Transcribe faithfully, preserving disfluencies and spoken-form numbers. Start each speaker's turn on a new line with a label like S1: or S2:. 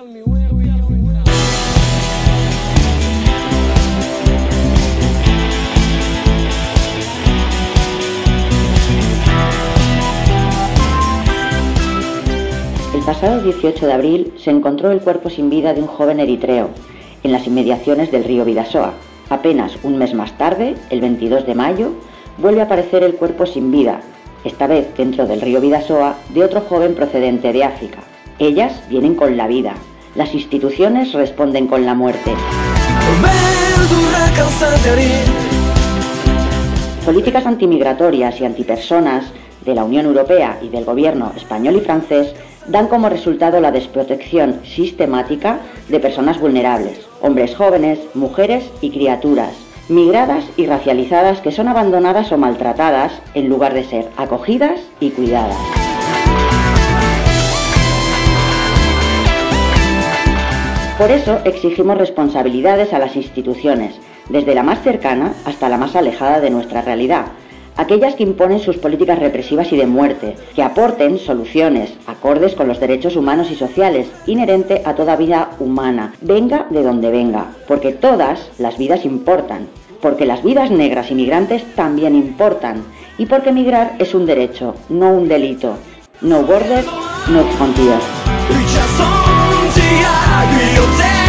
S1: El pasado dieciocho de abril se encontró el cuerpo sin vida de un joven eritreo en las inmediaciones del río Bidasoa. Apenas un mes más tarde, el veintidós de mayo, vuelve a aparecer el cuerpo sin vida, esta vez dentro del río Bidasoa, de otro joven procedente de África. Ellas vienen con la vida, las instituciones responden con la muerte. Políticas antimigratorias y antipersonas de la Unión Europea y del gobierno español y francés dan como resultado la desprotección sistemática de personas vulnerables, hombres jóvenes, mujeres y criaturas, migradas y racializadas que son abandonadas o maltratadas en lugar de ser acogidas y cuidadas. Por eso exigimos responsabilidades a las instituciones, desde la más cercana hasta la más alejada de nuestra realidad, aquellas que imponen sus políticas represivas y de muerte, que aporten soluciones acordes con los derechos humanos y sociales, inherente a toda vida humana, venga de donde venga, porque todas las vidas importan, porque las vidas negras y migrantes también importan, y porque migrar es un derecho, no un delito. No border, no frontier.